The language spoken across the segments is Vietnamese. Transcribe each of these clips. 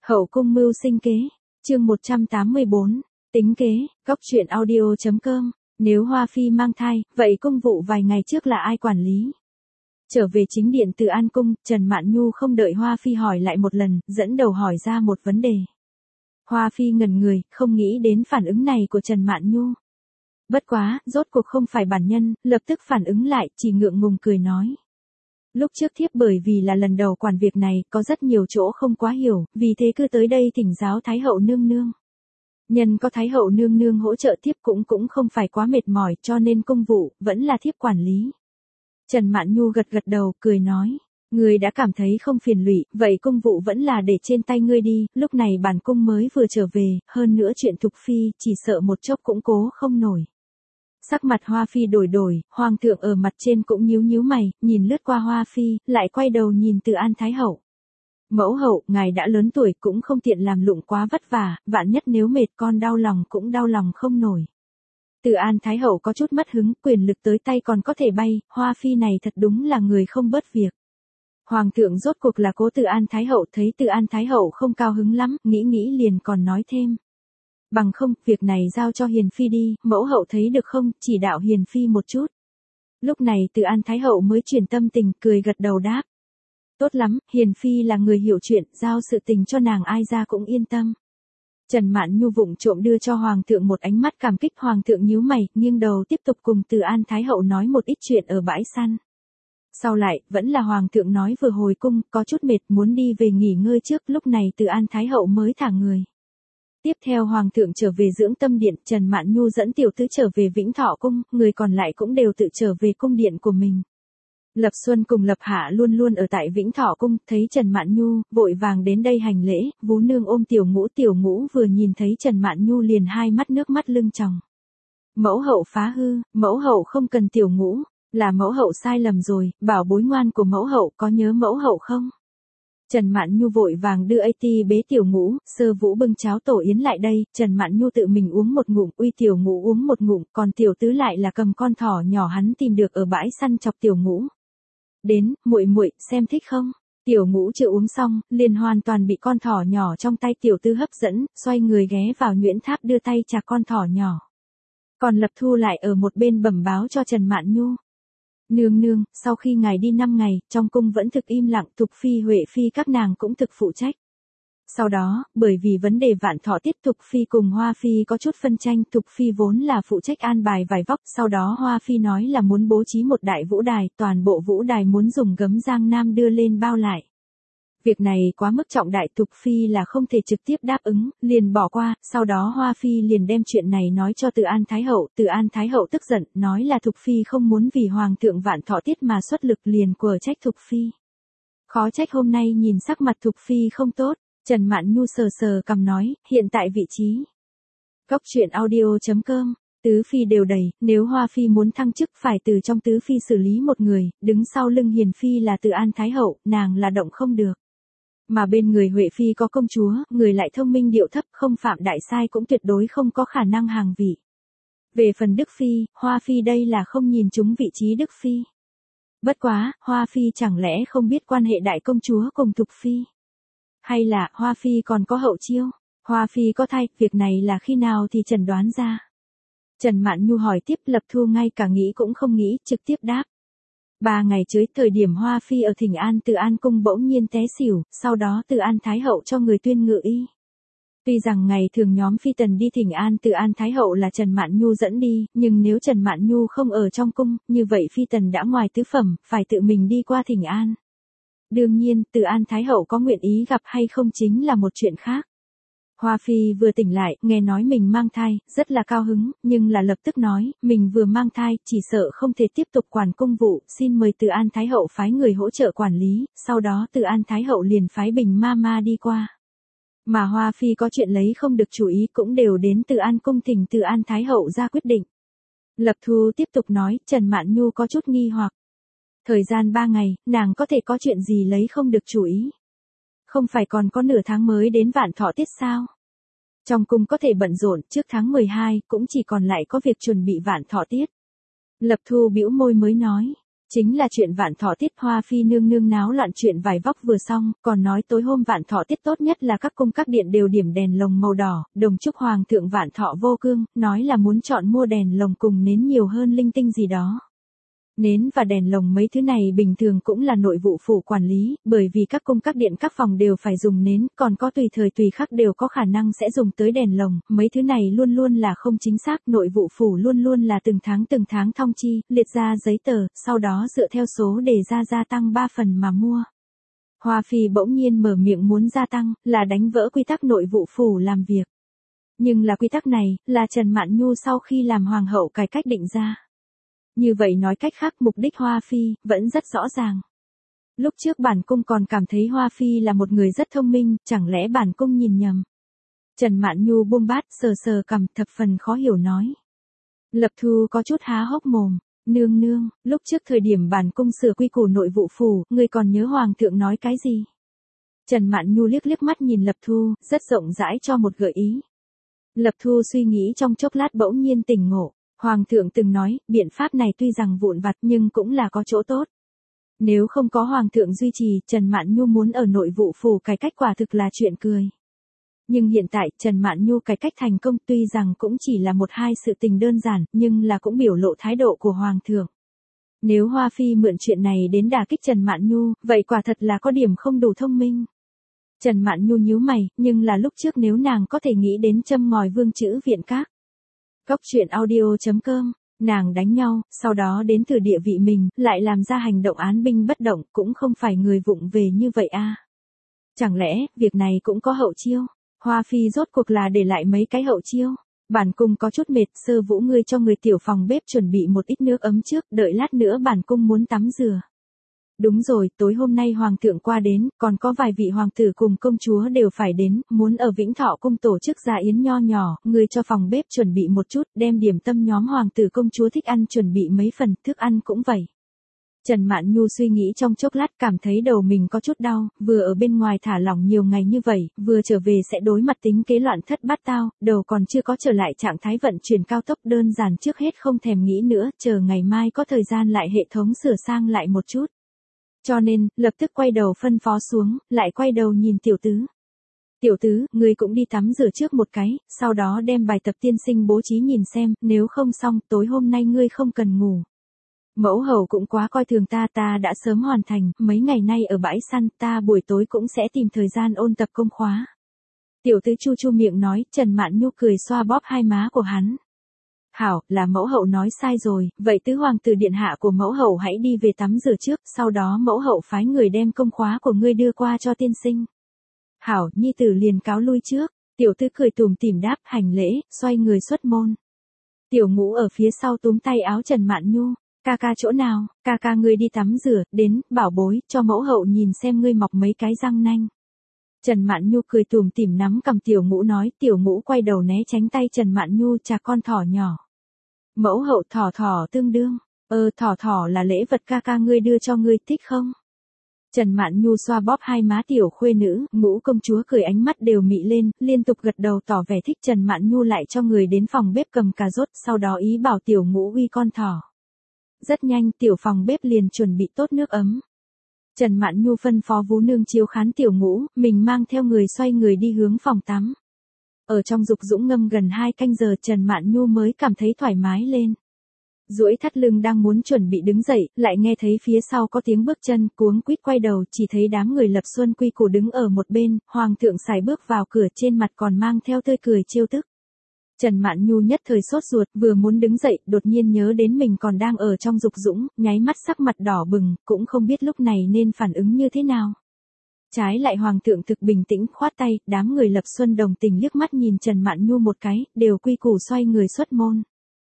Hậu cung mưu sinh kế, chương 184, tính kế, góc truyện audio.com, nếu Hoa Phi mang thai, vậy công vụ vài ngày trước là ai quản lý? Trở về chính điện Từ An Cung, Trần Mạn Nhu không đợi Hoa Phi hỏi lại một lần, dẫn đầu hỏi ra một vấn đề. Hoa Phi ngẩn người, không nghĩ đến phản ứng này của Trần Mạn Nhu. Bất quá, rốt cuộc không phải bản nhân, lập tức phản ứng lại, chỉ ngượng ngùng cười nói. Lúc trước thiếp bởi vì là lần đầu quản việc này, có rất nhiều chỗ không quá hiểu, vì thế cứ tới đây thỉnh giáo Thái hậu nương nương. Nhân có Thái hậu nương nương hỗ trợ thiếp cũng không phải quá mệt mỏi, cho nên công vụ, vẫn là thiếp quản lý. Trần Mạn Nhu gật gật đầu, cười nói. Ngươi đã cảm thấy không phiền lụy, vậy công vụ vẫn là để trên tay ngươi đi, lúc này bản cung mới vừa trở về, hơn nữa chuyện Thục Phi, chỉ sợ một chốc cũng cố không nổi. Sắc mặt Hoa Phi đổi, Hoàng thượng ở mặt trên cũng nhíu mày, nhìn lướt qua Hoa Phi, lại quay đầu nhìn Từ An Thái hậu. Mẫu hậu, ngài đã lớn tuổi cũng không tiện làm lụng quá vất vả, vạn nhất nếu mệt con đau lòng cũng đau lòng không nổi. Từ An Thái hậu có chút mất hứng, quyền lực tới tay còn có thể bay, Hoa Phi này thật đúng là người không bớt việc. Hoàng thượng rốt cuộc là cố Từ An Thái hậu, thấy Từ An Thái hậu không cao hứng lắm, nghĩ liền còn nói thêm. Bằng không, việc này giao cho Hiền Phi đi, mẫu hậu thấy được không, chỉ đạo Hiền Phi một chút. Lúc này Từ An Thái hậu mới chuyển tâm tình, cười gật đầu đáp. Tốt lắm, Hiền Phi là người hiểu chuyện, giao sự tình cho nàng ai ra cũng yên tâm. Trần Mạn Nhu vụng trộm đưa cho Hoàng thượng một ánh mắt cảm kích. Hoàng thượng nhíu mày, nghiêng đầu tiếp tục cùng Từ An Thái hậu nói một ít chuyện ở bãi săn. Sau lại, vẫn là Hoàng thượng nói vừa hồi cung, có chút mệt muốn đi về nghỉ ngơi trước, lúc này Từ An Thái hậu mới thả người. Tiếp theo Hoàng thượng trở về dưỡng tâm điện, Trần Mạn Nhu dẫn tiểu tứ trở về Vĩnh Thọ Cung, người còn lại cũng đều tự trở về cung điện của mình. Lập Xuân cùng Lập Hạ luôn ở tại Vĩnh Thọ Cung, thấy Trần Mạn Nhu, vội vàng đến đây hành lễ, Vú Nương ôm tiểu ngũ vừa nhìn thấy Trần Mạn Nhu liền hai mắt nước mắt lưng tròng. Mẫu hậu phá hư, mẫu hậu không cần tiểu ngũ, là mẫu hậu sai lầm rồi, bảo bối ngoan của mẫu hậu có nhớ mẫu hậu không? Trần Mạn Nhu vội vàng đưa AT bế tiểu ngũ, Sơ Vũ bưng cháo tổ yến lại đây, Trần Mạn Nhu tự mình uống một ngụm, uy tiểu ngũ uống một ngụm, còn tiểu tứ lại là cầm con thỏ nhỏ hắn tìm được ở bãi săn chọc tiểu ngũ. Đến, muội xem thích không? Tiểu ngũ chưa uống xong, liền hoàn toàn bị con thỏ nhỏ trong tay tiểu tứ hấp dẫn, xoay người ghé vào nhuyễn tháp đưa tay chạc con thỏ nhỏ. Còn Lập Thu lại ở một bên bẩm báo cho Trần Mạn Nhu. Nương, sau khi ngài đi 5 ngày, trong cung vẫn thực im lặng, Thục Phi Huệ Phi các nàng cũng thực phụ trách. Sau đó, bởi vì vấn đề Vạn Thọ tiết, Thục Phi cùng Hoa Phi có chút phân tranh, Thục Phi vốn là phụ trách an bài vải vóc, sau đó Hoa Phi nói là muốn bố trí một đại vũ đài, toàn bộ vũ đài muốn dùng gấm giang nam đưa lên bao lại. Việc này quá mức trọng đại, Thục Phi là không thể trực tiếp đáp ứng, liền bỏ qua, sau đó Hoa Phi liền đem chuyện này nói cho Từ An Thái hậu, Từ An Thái hậu tức giận, nói là Thục Phi không muốn vì Hoàng thượng Vạn Thọ tiết mà xuất lực, liền quở trách Thục Phi. Khó trách hôm nay nhìn sắc mặt Thục Phi không tốt, Trần Mạn Nhu sờ cằm nói, hiện tại vị trí. Góc truyện audio.com, tứ phi đều đầy, nếu Hoa Phi muốn thăng chức phải từ trong tứ phi xử lý một người, đứng sau lưng Hiền Phi là Từ An Thái hậu, nàng là động không được. Mà bên người Huệ Phi có công chúa, người lại thông minh điệu thấp, không phạm đại sai cũng tuyệt đối không có khả năng hàng vị. Về phần Đức Phi, Hoa Phi đây là không nhìn trúng vị trí Đức Phi. Bất quá, Hoa Phi chẳng lẽ không biết quan hệ đại công chúa cùng Thục Phi? Hay là Hoa Phi còn có hậu chiêu? Hoa Phi có thai, việc này là khi nào thì chẩn đoán ra? Trần Mạn Nhu hỏi tiếp, Lập Thu ngay cả nghĩ cũng không nghĩ, trực tiếp đáp. 3 ngày trước thời điểm Hoa Phi ở Thỉnh An Từ An Cung bỗng nhiên té xỉu, sau đó Từ An Thái hậu cho người tuyên ngự y. Tuy rằng ngày thường nhóm phi tần đi Thỉnh An Từ An Thái hậu là Trần Mạn Nhu dẫn đi, nhưng nếu Trần Mạn Nhu không ở trong cung, như vậy phi tần đã ngoài tứ phẩm, phải tự mình đi qua Thỉnh An. Đương nhiên, Từ An Thái hậu có nguyện ý gặp hay không chính là một chuyện khác. Hoa Phi vừa tỉnh lại, nghe nói mình mang thai, rất là cao hứng, nhưng là lập tức nói, mình vừa mang thai, chỉ sợ không thể tiếp tục quản công vụ, xin mời Từ An Thái hậu phái người hỗ trợ quản lý, sau đó Từ An Thái hậu liền phái Bình Mama đi qua. Mà Hoa Phi có chuyện lấy không được chủ ý cũng đều đến Từ An Cung thỉnh Từ An Thái hậu ra quyết định. Lập Thu tiếp tục nói, Trần Mạn Nhu có chút nghi hoặc. Thời gian 3 ngày, nàng có thể có chuyện gì lấy không được chủ ý? Không phải còn có nửa tháng mới đến Vạn Thọ tiết sao? Trong cung có thể bận rộn, trước tháng 12, cũng chỉ còn lại có việc chuẩn bị Vạn Thọ tiết. Lập Thu bĩu môi mới nói, Chính là chuyện Vạn Thọ Tiết, Hoa Phi nương nương náo loạn chuyện vải vóc vừa xong, còn nói tối hôm Vạn Thọ Tiết tốt nhất là các cung các điện đều điểm đèn lồng màu đỏ, đồng chúc Hoàng thượng Vạn Thọ vô cương, nói là muốn chọn mua đèn lồng cùng nến nhiều hơn linh tinh gì đó. Nến và đèn lồng mấy thứ này bình thường cũng là nội vụ phủ quản lý, bởi vì các cung các điện các phòng đều phải dùng nến, còn có tùy thời tùy khắc đều có khả năng sẽ dùng tới đèn lồng, mấy thứ này luôn luôn là không chính xác, nội vụ phủ luôn luôn là từng tháng thong chi, liệt ra giấy tờ, sau đó dựa theo số đề ra gia tăng 3 phần mà mua. Hoa Phi bỗng nhiên mở miệng muốn gia tăng, là đánh vỡ quy tắc nội vụ phủ làm việc. Nhưng là quy tắc này, là Trần Mạn Nhu sau khi làm hoàng hậu cải cách định ra. Như vậy nói cách khác mục đích Hoa Phi, vẫn rất rõ ràng. Lúc trước bản cung còn cảm thấy Hoa Phi là một người rất thông minh, chẳng lẽ bản cung nhìn nhầm. Trần Mạn Nhu buông bát sờ sờ cằm thập phần khó hiểu nói. Lập Thu có chút há hốc mồm, nương nương, lúc trước thời điểm bản cung sửa quy củ nội vụ phủ, ngươi còn nhớ Hoàng thượng nói cái gì? Trần Mạn Nhu liếc mắt nhìn Lập Thu, rất rộng rãi cho một gợi ý. Lập Thu suy nghĩ trong chốc lát bỗng nhiên tỉnh ngộ. Hoàng thượng từng nói, biện pháp này tuy rằng vụn vặt nhưng cũng là có chỗ tốt. Nếu không có Hoàng thượng duy trì, Trần Mạn Nhu muốn ở nội vụ phủ cải cách quả thực là chuyện cười. Nhưng hiện tại, Trần Mạn Nhu cải cách thành công tuy rằng cũng chỉ là một hai sự tình đơn giản, nhưng là cũng biểu lộ thái độ của Hoàng thượng. Nếu Hoa Phi mượn chuyện này đến đả kích Trần Mạn Nhu, vậy quả thật là có điểm không đủ thông minh. Trần Mạn Nhu nhíu mày, nhưng là lúc trước nếu nàng có thể nghĩ đến châm ngòi Vương Chữ Viện Các. Góc truyện audio.com, nàng đánh nhau, sau đó đến từ địa vị mình, lại làm ra hành động án binh bất động, cũng không phải người vụng về như vậy a. Chẳng lẽ, việc này cũng có hậu chiêu? Hoa Phi rốt cuộc là để lại mấy cái hậu chiêu? Bản cung có chút mệt, Sơ Vũ ngươi cho người tiểu phòng bếp chuẩn bị một ít nước ấm trước, đợi lát nữa bản cung muốn tắm rửa. Đúng rồi, tối hôm nay Hoàng thượng qua đến, còn có vài vị hoàng tử cùng công chúa đều phải đến, muốn ở Vĩnh Thọ cung tổ chức gia yến nho nhỏ, người cho phòng bếp chuẩn bị một chút, đem điểm tâm nhóm hoàng tử công chúa thích ăn chuẩn bị mấy phần, thức ăn cũng vậy. Trần Mạn Nhu suy nghĩ trong chốc lát cảm thấy đầu mình có chút đau, vừa ở bên ngoài thả lỏng nhiều ngày như vậy, vừa trở về sẽ đối mặt tính kế loạn thất bát tao, đầu còn chưa có trở lại trạng thái vận chuyển cao tốc đơn giản trước hết không thèm nghĩ nữa, chờ ngày mai có thời gian lại hệ thống sửa sang lại một chút. Cho nên, lập tức quay đầu phân phó xuống, lại quay đầu nhìn tiểu tứ. Tiểu tứ, ngươi cũng đi tắm rửa trước một cái, sau đó đem bài tập tiên sinh bố trí nhìn xem, nếu không xong, tối hôm nay ngươi không cần ngủ. Mẫu hầu cũng quá coi thường ta đã sớm hoàn thành, mấy ngày nay ở bãi săn, ta buổi tối cũng sẽ tìm thời gian ôn tập công khóa. Tiểu tứ chu chu miệng nói, Trần Mạn Nhu cười xoa bóp hai má của hắn. Hảo, là mẫu hậu nói sai rồi, vậy tứ hoàng tử điện hạ của mẫu hậu hãy đi về tắm rửa trước, sau đó mẫu hậu phái người đem công khóa của ngươi đưa qua cho tiên sinh. Hảo, nhi tử liền cáo lui trước, tiểu tứ cười tủm tỉm đáp hành lễ, xoay người xuất môn. Tiểu Ngũ ở phía sau túm tay áo Trần Mạn Nhu, ca ca chỗ nào, ca ca ngươi đi tắm rửa, đến, bảo bối, cho mẫu hậu nhìn xem ngươi mọc mấy cái răng nanh. Trần Mạn Nhu cười tủm tỉm nắm cầm Tiểu Ngũ nói, Tiểu Ngũ quay đầu né tránh tay Trần Mạn Nhu, chà con thỏ nhỏ. Mẫu hậu thỏ tương đương, thỏ là lễ vật ca ca ngươi đưa cho ngươi thích không? Trần Mạn Nhu xoa bóp hai má tiểu khuê nữ, Ngũ công chúa cười ánh mắt đều mị lên, liên tục gật đầu tỏ vẻ thích. Trần Mạn Nhu lại cho người đến phòng bếp cầm cà rốt, sau đó ý bảo Tiểu Ngũ uy con thỏ. Rất nhanh tiểu phòng bếp liền chuẩn bị tốt nước ấm. Trần Mạn Nhu phân phó Vú Nương chiếu khán Tiểu Ngũ, mình mang theo người xoay người đi hướng phòng tắm. Ở trong dục dũng ngâm gần 2 canh giờ Trần Mạn Nhu mới cảm thấy thoải mái lên. Duỗi thắt lưng đang muốn chuẩn bị đứng dậy, lại nghe thấy phía sau có tiếng bước chân, cuống quýt quay đầu chỉ thấy đám người Lập Xuân Quy củ đứng ở một bên, Hoàng thượng sải bước vào cửa trên mặt còn mang theo tươi cười trêu tức. Trần Mạn Nhu nhất thời sốt ruột, vừa muốn đứng dậy, đột nhiên nhớ đến mình còn đang ở trong dục dũng, nháy mắt sắc mặt đỏ bừng, cũng không biết lúc này nên phản ứng như thế nào. Trái lại Hoàng thượng thực bình tĩnh khoát tay, đám người Lập Xuân đồng tình liếc mắt nhìn Trần Mạn Nhu một cái, đều quy củ xoay người xuất môn.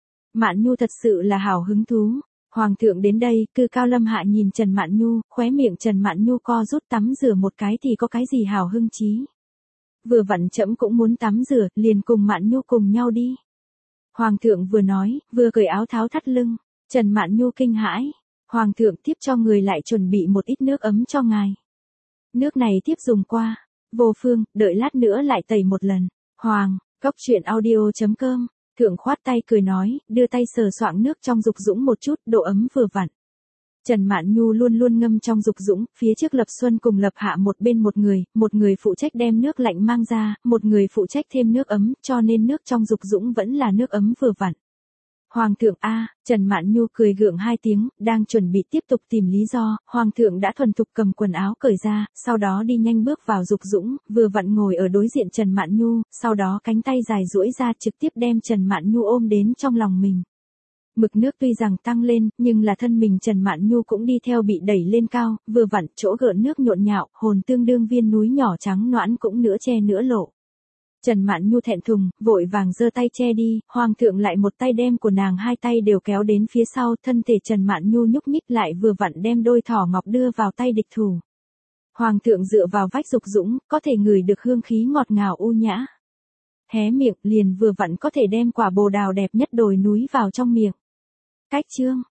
Mạn Nhu thật sự là hào hứng thú. Hoàng thượng đến đây, cư cao lâm hạ nhìn Trần Mạn Nhu, khóe miệng Trần Mạn Nhu co rút tắm rửa một cái thì có cái gì hào hưng chí. Vừa vặn trẫm cũng muốn tắm rửa, liền cùng Mạn Nhu cùng nhau đi. Hoàng thượng vừa nói, vừa cởi áo tháo thắt lưng. Trần Mạn Nhu kinh hãi. Hoàng thượng tiếp cho người lại chuẩn bị một ít nước ấm cho ngài. Nước này tiếp dùng qua. Vô phương, đợi lát nữa lại tẩy một lần. Hoàng, góc truyện audio.com. Thượng khoát tay cười nói, đưa tay sờ soạng nước trong dục dũng một chút, độ ấm vừa vặn. Trần Mạn Nhu luôn luôn ngâm trong dục dũng, phía trước Lập Xuân cùng Lập Hạ một bên một người phụ trách đem nước lạnh mang ra, một người phụ trách thêm nước ấm, cho nên nước trong dục dũng vẫn là nước ấm vừa vặn. Hoàng thượng a, Trần Mạn Nhu cười gượng hai tiếng, đang chuẩn bị tiếp tục tìm lý do, Hoàng thượng đã thuần thục cầm quần áo cởi ra, sau đó đi nhanh bước vào dục dũng, vừa vặn ngồi ở đối diện Trần Mạn Nhu, sau đó cánh tay dài duỗi ra trực tiếp đem Trần Mạn Nhu ôm đến trong lòng mình. Mực nước tuy rằng tăng lên, nhưng là thân mình Trần Mạn Nhu cũng đi theo bị đẩy lên cao, vừa vặn chỗ gợn nước nhộn nhạo, hồn tương đương viên núi nhỏ trắng noãn cũng nửa che nửa lộ. Trần Mạn Nhu thẹn thùng, vội vàng giơ tay che đi, Hoàng thượng lại một tay đem của nàng hai tay đều kéo đến phía sau, thân thể Trần Mạn Nhu nhúc nhích lại vừa vặn đem đôi thỏ ngọc đưa vào tay địch thủ. Hoàng thượng dựa vào vách dục dũng, có thể ngửi được hương khí ngọt ngào u nhã. Hé miệng, liền vừa vặn có thể đem quả bồ đào đẹp nhất đồi núi vào trong miệng. Cách chương